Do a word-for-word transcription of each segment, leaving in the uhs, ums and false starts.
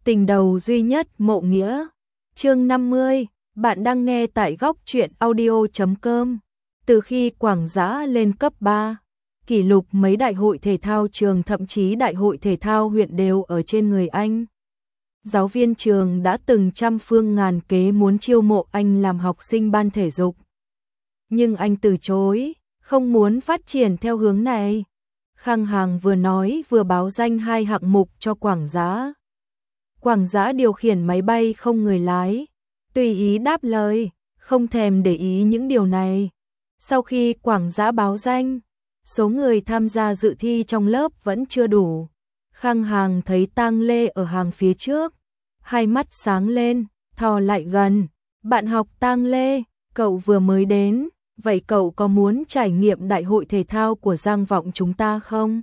Tình đầu duy nhất Mộ Nghĩa. Chương năm mươi, bạn đang nghe tại góc truyện audio chấm com. Từ khi Quảng Dã lên cấp ba, kỷ lục mấy đại hội thể thao trường thậm chí đại hội thể thao huyện đều ở trên người anh. Giáo viên trường đã từng trăm phương ngàn kế muốn chiêu mộ anh làm học sinh ban thể dục. Nhưng anh từ chối, không muốn phát triển theo hướng này. Khang Hàng vừa nói vừa báo danh hai hạng mục cho Quảng Dã. Quảng Dã điều khiển máy bay không người lái, tùy ý đáp lời, không thèm để ý những điều này. Sau khi Quảng Dã báo danh, số người tham gia dự thi trong lớp vẫn chưa đủ. Khang Hàng thấy Tang Lê ở hàng phía trước, hai mắt sáng lên, thò lại gần. Bạn học Tang Lê, cậu vừa mới đến, vậy cậu có muốn trải nghiệm đại hội thể thao của Giang Vọng chúng ta không?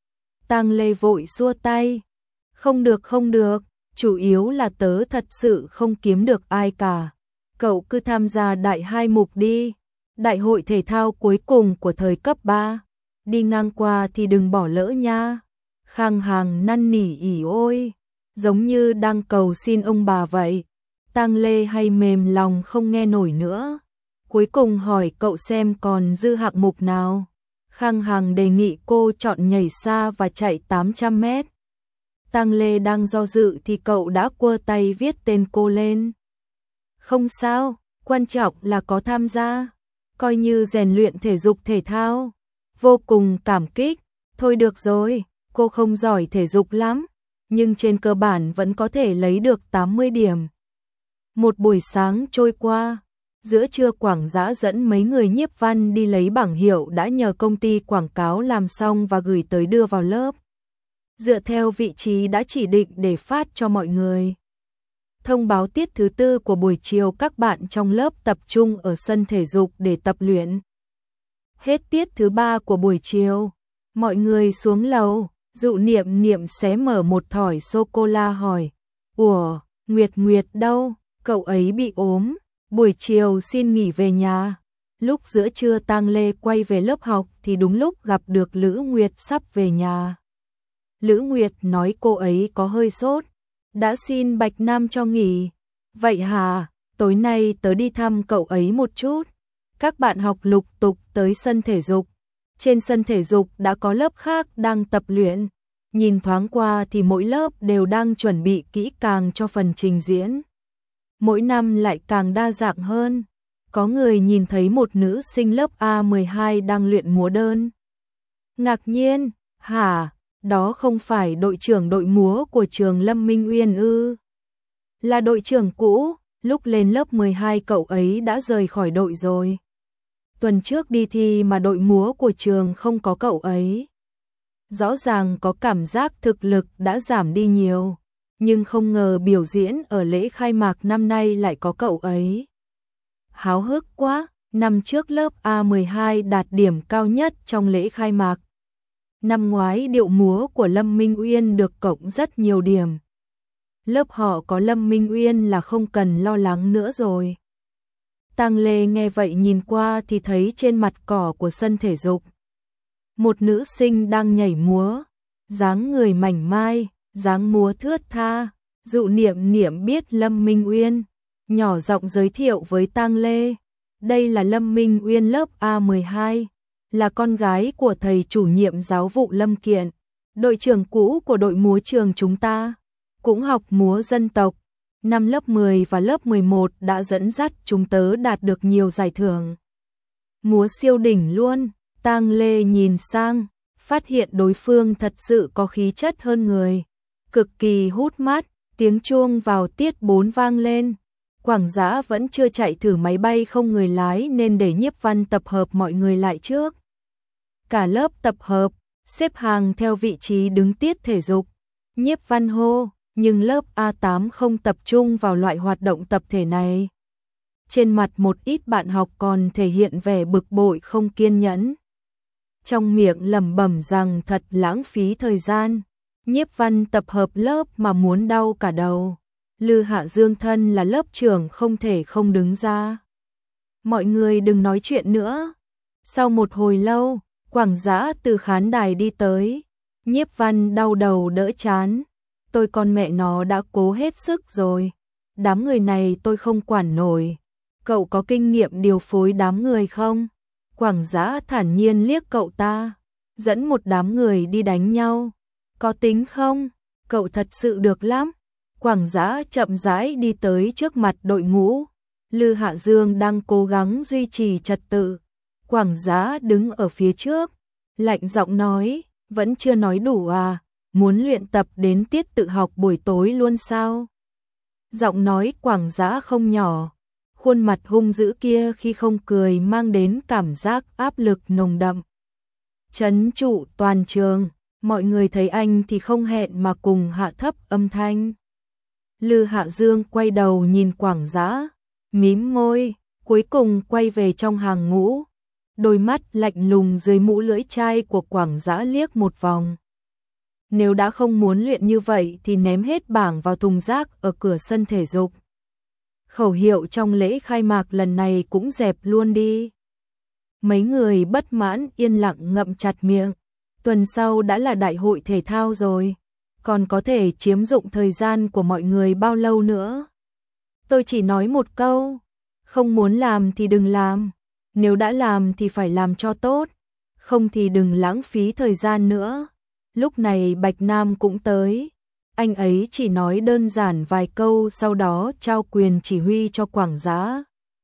Tang Lê vội xua tay. Không được không được, chủ yếu là tớ thật sự không kiếm được ai cả. Cậu cứ tham gia đại hai mục đi. Đại hội thể thao cuối cùng của thời cấp ba. Đi ngang qua thì đừng bỏ lỡ nha. Khang Hàng năn nỉ ỉ ôi, giống như đang cầu xin ông bà vậy. Tang Lê hay mềm lòng không nghe nổi nữa. Cuối cùng hỏi cậu xem còn dư hạng mục nào. Khang Hàng đề nghị cô chọn nhảy xa và chạy tám trăm mét. Tang Lê đang do dự thì cậu đã quơ tay viết tên cô lên. Không sao, quan trọng là có tham gia, coi như rèn luyện thể dục thể thao. Vô cùng cảm kích. Thôi được rồi, cô không giỏi thể dục lắm, nhưng trên cơ bản vẫn có thể lấy được tám mươi điểm. Một buổi sáng trôi qua, giữa trưa Quảng Dã dẫn mấy người nhiếp văn đi lấy bảng hiệu đã nhờ công ty quảng cáo làm xong và gửi tới đưa vào lớp. Dựa theo vị trí đã chỉ định để phát cho mọi người. Thông báo tiết thứ tư của buổi chiều các bạn trong lớp tập trung ở sân thể dục để tập luyện. Hết tiết thứ ba của buổi chiều, mọi người xuống lầu, Dụ Niệm Niệm xé mở một thỏi sô-cô-la hỏi. Ủa, Nguyệt Nguyệt đâu? Cậu ấy bị ốm, buổi chiều xin nghỉ về nhà. Lúc giữa trưa Tang Lê quay về lớp học thì đúng lúc gặp được Lữ Nguyệt sắp về nhà. Lữ Nguyệt nói cô ấy có hơi sốt, đã xin Bạch Nam cho nghỉ. Vậy hả, tối nay tớ đi thăm cậu ấy một chút. Các bạn học lục tục tới sân thể dục. Trên sân thể dục đã có lớp khác đang tập luyện. Nhìn thoáng qua thì mỗi lớp đều đang chuẩn bị kỹ càng cho phần trình diễn. Mỗi năm lại càng đa dạng hơn. Có người nhìn thấy một nữ sinh lớp A mười hai đang luyện múa đơn. Ngạc nhiên, hả? Đó không phải đội trưởng đội múa của trường Lâm Minh Uyên ư? Là đội trưởng cũ, lúc lên lớp mười hai cậu ấy đã rời khỏi đội rồi. Tuần trước đi thi mà đội múa của trường không có cậu ấy. Rõ ràng có cảm giác thực lực đã giảm đi nhiều, nhưng không ngờ biểu diễn ở lễ khai mạc năm nay lại có cậu ấy. Háo hức quá, năm trước lớp A mười hai đạt điểm cao nhất trong lễ khai mạc. Năm ngoái điệu múa của Lâm Minh Uyên được cộng rất nhiều điểm. Lớp họ có Lâm Minh Uyên là không cần lo lắng nữa rồi. Tang Lê nghe vậy nhìn qua thì thấy trên mặt cỏ của sân thể dục một nữ sinh đang nhảy múa, dáng người mảnh mai, dáng múa thướt tha. Dụ Niệm Niệm biết Lâm Minh Uyên, nhỏ giọng giới thiệu với Tang Lê. Đây là Lâm Minh Uyên lớp A mười hai. Là con gái của thầy chủ nhiệm giáo vụ Lâm Kiện, đội trưởng cũ của đội múa trường chúng ta, cũng học múa dân tộc. Năm lớp mười và lớp mười một đã dẫn dắt chúng tớ đạt được nhiều giải thưởng. Múa siêu đỉnh luôn. Tang Lê nhìn sang, phát hiện đối phương thật sự có khí chất hơn người, cực kỳ hút mắt. Tiếng chuông vào tiết bốn vang lên. Quảng Dã vẫn chưa chạy thử máy bay không người lái nên để nhiếp văn tập hợp mọi người lại trước. Cả lớp tập hợp, xếp hàng theo vị trí đứng tiết thể dục. Nhiếp văn hô, nhưng lớp A tám không tập trung vào loại hoạt động tập thể này. Trên mặt một ít bạn học còn thể hiện vẻ bực bội không kiên nhẫn. Trong miệng lẩm bẩm rằng thật lãng phí thời gian. Nhiếp văn tập hợp lớp mà muốn đau cả đầu. Lư Hạ Dương thân là lớp trưởng không thể không đứng ra. Mọi người đừng nói chuyện nữa. Sau một hồi lâu, Quảng Dã từ khán đài đi tới. Nhiếp văn đau đầu đỡ chán. tôi con mẹ nó đã cố hết sức rồi. Đám người này tôi không quản nổi. Cậu có kinh nghiệm điều phối đám người không? Quảng Dã thản nhiên liếc cậu ta, dẫn một đám người đi đánh nhau. Có tính không? Cậu thật sự được lắm. Quảng Dã chậm rãi đi tới trước mặt đội ngũ. Lư Hạ Dương đang cố gắng duy trì trật tự. Quảng Dã đứng ở phía trước, lạnh giọng nói, vẫn chưa nói đủ à, muốn luyện tập đến tiết tự học buổi tối luôn sao? Giọng nói Quảng Dã không nhỏ, khuôn mặt hung dữ kia khi không cười mang đến cảm giác áp lực nồng đậm. Trấn trụ toàn trường, mọi người thấy anh thì không hẹn mà cùng hạ thấp âm thanh. Lư Hạ Dương quay đầu nhìn Quảng Dã, mím môi, cuối cùng quay về trong hàng ngũ. Đôi mắt lạnh lùng dưới mũ lưỡi chai của Quảng Dã liếc một vòng. Nếu đã không muốn luyện như vậy thì ném hết bảng vào thùng rác ở cửa sân thể dục. Khẩu hiệu trong lễ khai mạc lần này cũng dẹp luôn đi. Mấy người bất mãn yên lặng ngậm chặt miệng. Tuần sau đã là đại hội thể thao rồi, còn có thể chiếm dụng thời gian của mọi người bao lâu nữa? Tôi chỉ nói một câu, không muốn làm thì đừng làm. Nếu đã làm thì phải làm cho tốt, không thì đừng lãng phí thời gian nữa. Lúc này Bạch Nam cũng tới. Anh ấy chỉ nói đơn giản vài câu sau đó trao quyền chỉ huy cho Quảng Dã.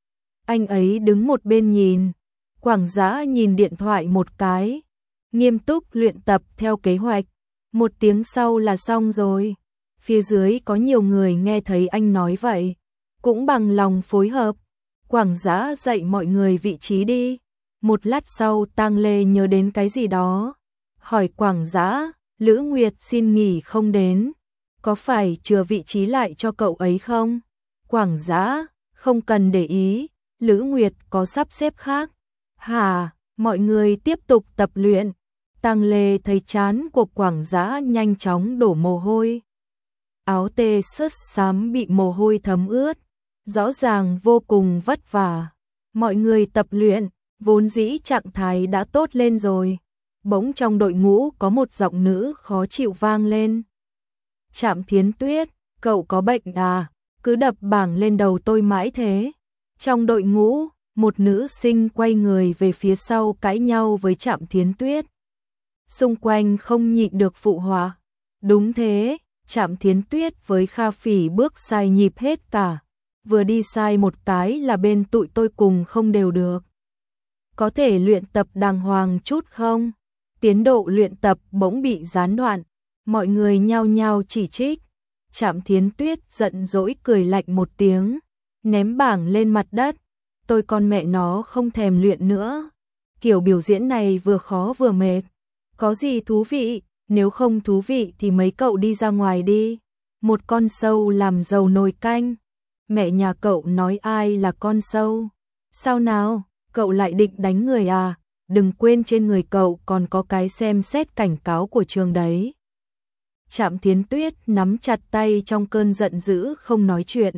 Anh ấy đứng một bên nhìn. Quảng Dã nhìn điện thoại một cái, nghiêm túc luyện tập theo kế hoạch. Một tiếng sau là xong rồi. Phía dưới có nhiều người nghe thấy anh nói vậy, cũng bằng lòng phối hợp. Quảng Dã dạy mọi người vị trí đi. Một lát sau Tang Lê nhớ đến cái gì đó, hỏi Quảng Dã, Lữ Nguyệt xin nghỉ không đến, có phải chừa vị trí lại cho cậu ấy không? Quảng Dã, không cần để ý, Lữ Nguyệt có sắp xếp khác. Hả, mọi người tiếp tục tập luyện. Tang Lê thấy trán của Quảng Dã nhanh chóng đổ mồ hôi. Áo tê sớt xám bị mồ hôi thấm ướt, rõ ràng vô cùng vất vả. Mọi người tập luyện, vốn dĩ trạng thái đã tốt lên rồi. Bỗng trong đội ngũ có một giọng nữ khó chịu vang lên. Trạm Thiến Tuyết, cậu có bệnh à? Cứ đập bảng lên đầu tôi mãi thế. Trong đội ngũ, một nữ sinh quay người về phía sau cãi nhau với Trạm Thiến Tuyết. Xung quanh không nhịn được phụ họa. Đúng thế, Trạm Thiến Tuyết với Kha Phỉ bước sai nhịp hết cả. Vừa đi sai một cái là bên tụi tôi cùng không đều được. Có thể luyện tập đàng hoàng chút không? Tiến độ luyện tập bỗng bị gián đoạn. Mọi người nhao nhao chỉ trích. Trạm Thiến Tuyết giận dỗi cười lạnh một tiếng, ném bảng lên mặt đất. Tôi con mẹ nó không thèm luyện nữa. Kiểu biểu diễn này vừa khó vừa mệt. Có gì thú vị? Nếu không thú vị thì mấy cậu đi ra ngoài đi. Một con sâu làm dầu nồi canh. Mẹ nhà cậu nói ai là con sâu? Sao nào, cậu lại định đánh người à? Đừng quên trên người cậu còn có cái xem xét cảnh cáo của trường đấy. Trạm Thiến Tuyết nắm chặt tay trong cơn giận dữ không nói chuyện.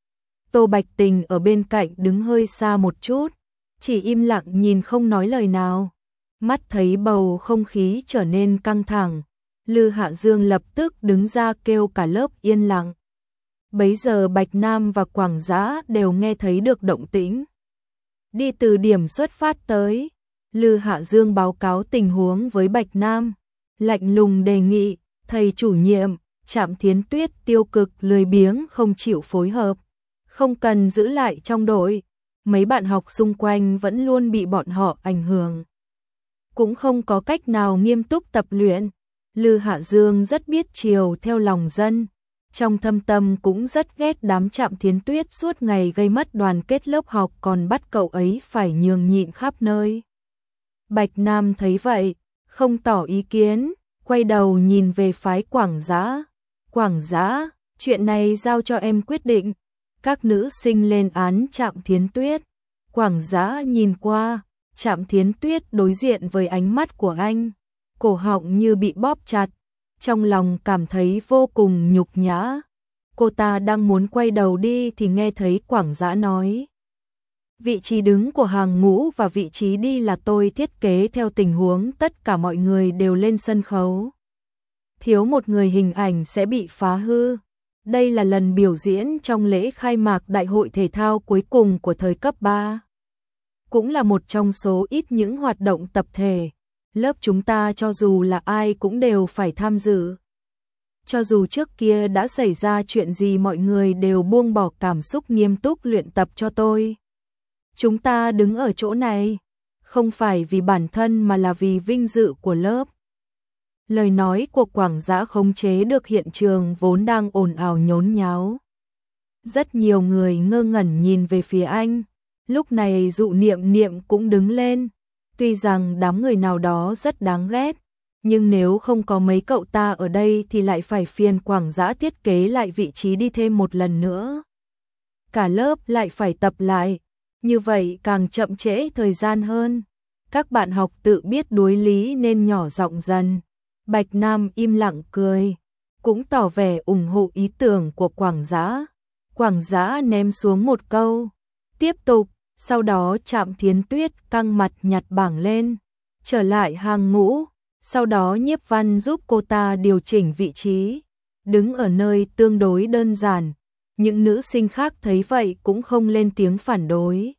Tô Bạch Tình ở bên cạnh đứng hơi xa một chút, chỉ im lặng nhìn không nói lời nào. Mắt thấy bầu không khí trở nên căng thẳng, Lư Hạ Dương lập tức đứng ra kêu cả lớp yên lặng. Bấy giờ Bạch Nam và Quảng Dã đều nghe thấy được động tĩnh. Đi từ điểm xuất phát tới, Lư Hạ Dương báo cáo tình huống với Bạch Nam, lạnh lùng đề nghị, thầy chủ nhiệm, Trạm Thiến Tuyết tiêu cực lười biếng không chịu phối hợp, không cần giữ lại trong đội. Mấy bạn học xung quanh vẫn luôn bị bọn họ ảnh hưởng, cũng không có cách nào nghiêm túc tập luyện. Lư Hạ Dương rất biết chiều theo lòng dân, trong thâm tâm cũng rất ghét đám Trạm Thiến Tuyết suốt ngày gây mất đoàn kết lớp học còn bắt cậu ấy phải nhường nhịn khắp nơi. Bạch Nam thấy vậy, không tỏ ý kiến, quay đầu nhìn về phái Quảng Dã. Quảng Dã, chuyện này giao cho em quyết định. Các nữ sinh lên án Trạm Thiến Tuyết. Quảng Dã nhìn qua, Trạm Thiến Tuyết đối diện với ánh mắt của anh, cổ họng như bị bóp chặt, trong lòng cảm thấy vô cùng nhục nhã. Cô ta đang muốn quay đầu đi thì nghe thấy Quảng Dã nói: vị trí đứng của hàng ngũ và vị trí đi là tôi thiết kế theo tình huống tất cả mọi người đều lên sân khấu. thiếu một người hình ảnh sẽ bị phá hư. Đây là lần biểu diễn trong lễ khai mạc đại hội thể thao cuối cùng của thời cấp ba. Cũng là một trong số ít những hoạt động tập thể. Lớp chúng ta cho dù là ai cũng đều phải tham dự. Cho dù trước kia đã xảy ra chuyện gì mọi người đều buông bỏ cảm xúc nghiêm túc luyện tập cho tôi. Chúng ta đứng ở chỗ này, không phải vì bản thân mà là vì vinh dự của lớp. Lời nói của Quảng Dã khống chế được hiện trường vốn đang ồn ào nhốn nháo. Rất nhiều người ngơ ngẩn nhìn về phía anh. Lúc này Dụ Niệm Niệm cũng đứng lên. Tuy rằng đám người nào đó rất đáng ghét, nhưng nếu không có mấy cậu ta ở đây thì lại phải phiền Quảng Dã thiết kế lại vị trí đi thêm một lần nữa. Cả lớp lại phải tập lại, như vậy càng chậm trễ thời gian hơn. Các bạn học tự biết đối lý nên nhỏ giọng dần. Bạch Nam im lặng cười, cũng tỏ vẻ ủng hộ ý tưởng của Quảng Dã. Quảng Dã ném xuống một câu, tiếp tục, sau đó Trạm Thiến Tuyết căng mặt nhặt bảng lên, trở lại hàng ngũ, sau đó Nhiếp Văn giúp cô ta điều chỉnh vị trí, đứng ở nơi tương đối đơn giản. Những nữ sinh khác thấy vậy cũng không lên tiếng phản đối.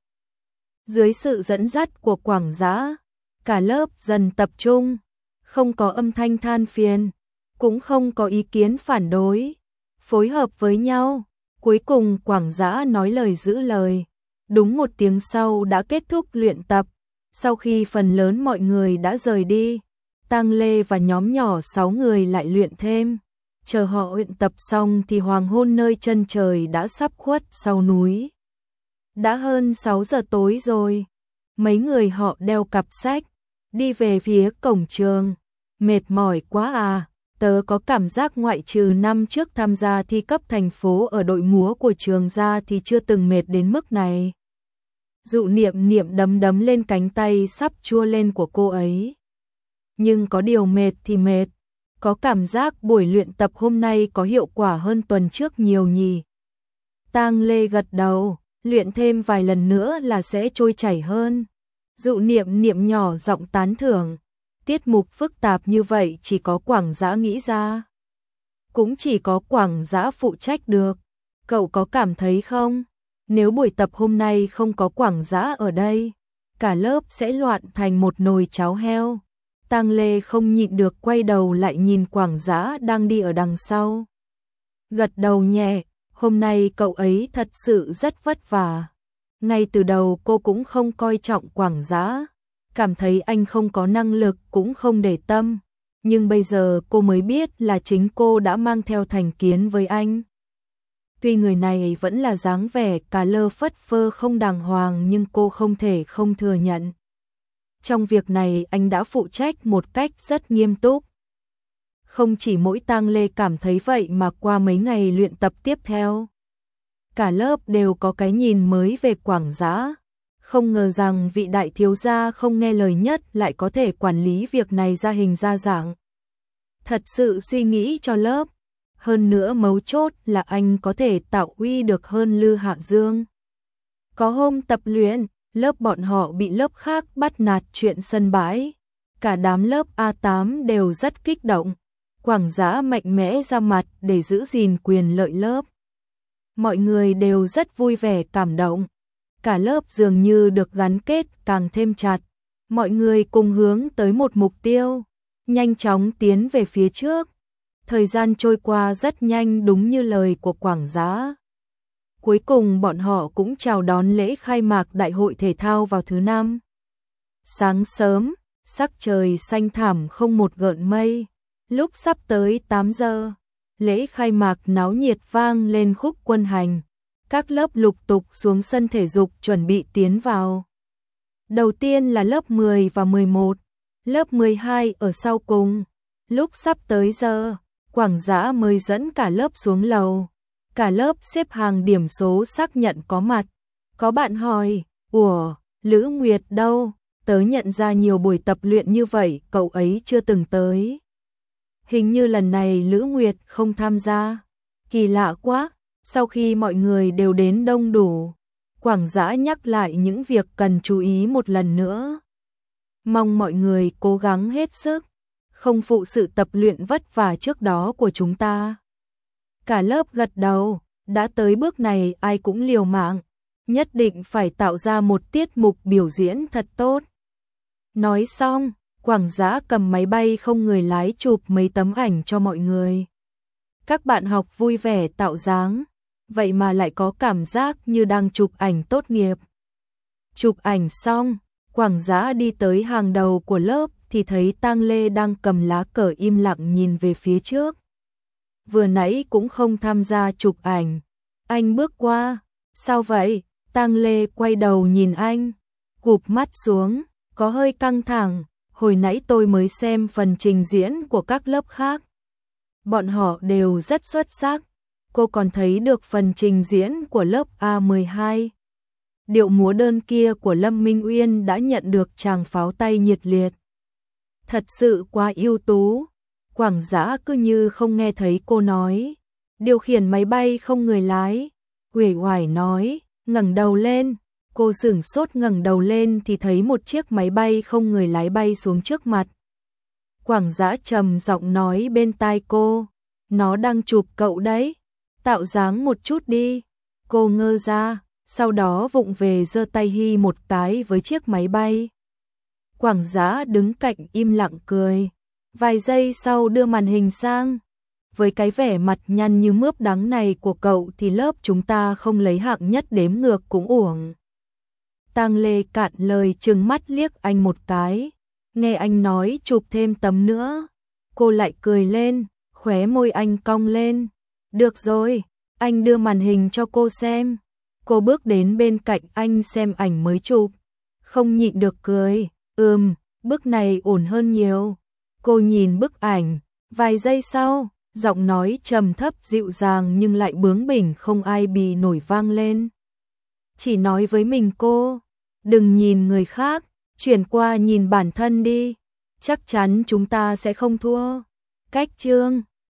Dưới sự dẫn dắt của Quảng Dã, cả lớp dần tập trung, không có âm thanh than phiền, cũng không có ý kiến phản đối, phối hợp với nhau. Cuối cùng Quảng Dã nói lời giữ lời. Đúng một tiếng sau đã kết thúc luyện tập. Sau khi phần lớn mọi người đã rời đi, Tang Lê và nhóm nhỏ sáu người lại luyện thêm. Chờ họ luyện tập xong thì hoàng hôn nơi chân trời đã sắp khuất sau núi. Đã hơn sáu giờ tối rồi. Mấy người họ đeo cặp sách, đi về phía cổng trường. Mệt mỏi quá à, tớ có cảm giác ngoại trừ năm trước tham gia thi cấp thành phố ở đội múa của trường ra thì chưa từng mệt đến mức này. Dụ Niệm Niệm đấm đấm lên cánh tay sắp chua lên của cô ấy. Nhưng có điều mệt thì mệt, có cảm giác buổi luyện tập hôm nay có hiệu quả hơn tuần trước nhiều nhỉ. Tang Lê gật đầu, luyện thêm vài lần nữa là sẽ trôi chảy hơn. Dụ Niệm Niệm nhỏ giọng tán thưởng. Tiết mục phức tạp như vậy chỉ có Quảng Dã nghĩ ra. Cũng chỉ có Quảng Dã phụ trách được. Cậu có cảm thấy không? Nếu buổi tập hôm nay không có Quảng Dã ở đây, cả lớp sẽ loạn thành một nồi cháo heo. Tang Lê không nhịn được quay đầu lại nhìn Quảng Dã đang đi ở đằng sau. Gật đầu nhẹ, hôm nay cậu ấy thật sự rất vất vả. Ngay từ đầu cô cũng không coi trọng Quảng Dã, cảm thấy anh không có năng lực cũng không để tâm, nhưng bây giờ cô mới biết là chính cô đã mang theo thành kiến với anh. Tuy người này vẫn là dáng vẻ cà lơ phất phơ không đàng hoàng nhưng cô không thể không thừa nhận. Trong việc này anh đã phụ trách một cách rất nghiêm túc. Không chỉ mỗi Tang Lê cảm thấy vậy mà qua mấy ngày luyện tập tiếp theo, cả lớp đều có cái nhìn mới về Quảng Dã. Không ngờ rằng vị đại thiếu gia không nghe lời nhất lại có thể quản lý việc này ra hình ra dạng. Thật sự suy nghĩ cho lớp. Hơn nữa mấu chốt là anh có thể tạo uy được hơn Lư Hạ Dương. Có hôm tập luyện, lớp bọn họ bị lớp khác bắt nạt chuyện sân bãi. Cả đám lớp A tám đều rất kích động. Quảng Dã mạnh mẽ ra mặt để giữ gìn quyền lợi lớp. Mọi người đều rất vui vẻ cảm động. Cả lớp dường như được gắn kết càng thêm chặt. Mọi người cùng hướng tới một mục tiêu, nhanh chóng tiến về phía trước. Thời gian trôi qua rất nhanh đúng như lời của Quảng Dã. Cuối cùng bọn họ cũng chào đón lễ khai mạc đại hội thể thao vào thứ năm. Sáng sớm, sắc trời xanh thẳm không một gợn mây. Lúc sắp tới tám giờ, lễ khai mạc náo nhiệt vang lên khúc quân hành. Các lớp lục tục xuống sân thể dục chuẩn bị tiến vào. Đầu tiên là lớp mười và mười một, lớp mười hai ở sau cùng. Lúc sắp tới giờ, Quảng Dã mới dẫn cả lớp xuống lầu. Cả lớp xếp hàng điểm số xác nhận có mặt. Có bạn hỏi, ủa, Lữ Nguyệt đâu? Tớ nhận ra nhiều buổi tập luyện như vậy, cậu ấy chưa từng tới. Hình như lần này Lữ Nguyệt không tham gia. Kỳ lạ quá. Sau khi mọi người đều đến đông đủ, Quảng Dã nhắc lại những việc cần chú ý một lần nữa. Mong mọi người cố gắng hết sức. không phụ sự tập luyện vất vả trước đó của chúng ta. Cả lớp gật đầu, đã tới bước này ai cũng liều mạng, nhất định phải tạo ra một tiết mục biểu diễn thật tốt. Nói xong, Quảng Dã cầm máy bay không người lái chụp mấy tấm ảnh cho mọi người. Các bạn học vui vẻ tạo dáng, vậy mà lại có cảm giác như đang chụp ảnh tốt nghiệp. Chụp ảnh xong, Quảng Dã đi tới hàng đầu của lớp thì thấy Tang Lê đang cầm lá cờ im lặng nhìn về phía trước. Vừa nãy cũng không tham gia chụp ảnh. Anh bước qua, sao vậy? Tang Lê quay đầu nhìn anh, gục mắt xuống, có hơi căng thẳng, hồi nãy tôi mới xem phần trình diễn của các lớp khác. Bọn họ đều rất xuất sắc, cô còn thấy được phần trình diễn của lớp A mười hai. Điệu múa đơn kia của Lâm Minh Uyên đã nhận được tràng pháo tay nhiệt liệt. Thật sự quá ưu tú. Quảng Dã cứ như không nghe thấy cô nói. Điều khiển máy bay không người lái, uể oải nói, ngẩng đầu lên. Cô sửng sốt ngẩng đầu lên thì thấy một chiếc máy bay không người lái bay xuống trước mặt. Quảng Dã trầm giọng nói bên tai cô, nó đang chụp cậu đấy, tạo dáng một chút đi. Cô ngơ ra, sau đó vụng về giơ tay hi một cái với chiếc máy bay. Quảng Dã đứng cạnh im lặng cười, vài giây sau đưa màn hình sang. Với cái vẻ mặt nhăn như mướp đắng này của cậu thì lớp chúng ta không lấy hạng nhất đếm ngược cũng uổng. Tang Lê cạn lời trừng mắt liếc anh một cái, nghe anh nói chụp thêm tấm nữa. Cô lại cười lên, khóe môi anh cong lên. Được rồi, anh đưa màn hình cho cô xem. Cô bước đến bên cạnh anh xem ảnh mới chụp, không nhịn được cười, ừm, bức này ổn hơn nhiều. Cô nhìn bức ảnh, vài giây sau, giọng nói trầm thấp dịu dàng nhưng lại bướng bỉnh không ai bì nổi vang lên. Chỉ nói với mình cô, đừng nhìn người khác, chuyển qua nhìn bản thân đi, chắc chắn chúng ta sẽ không thua. Cách chương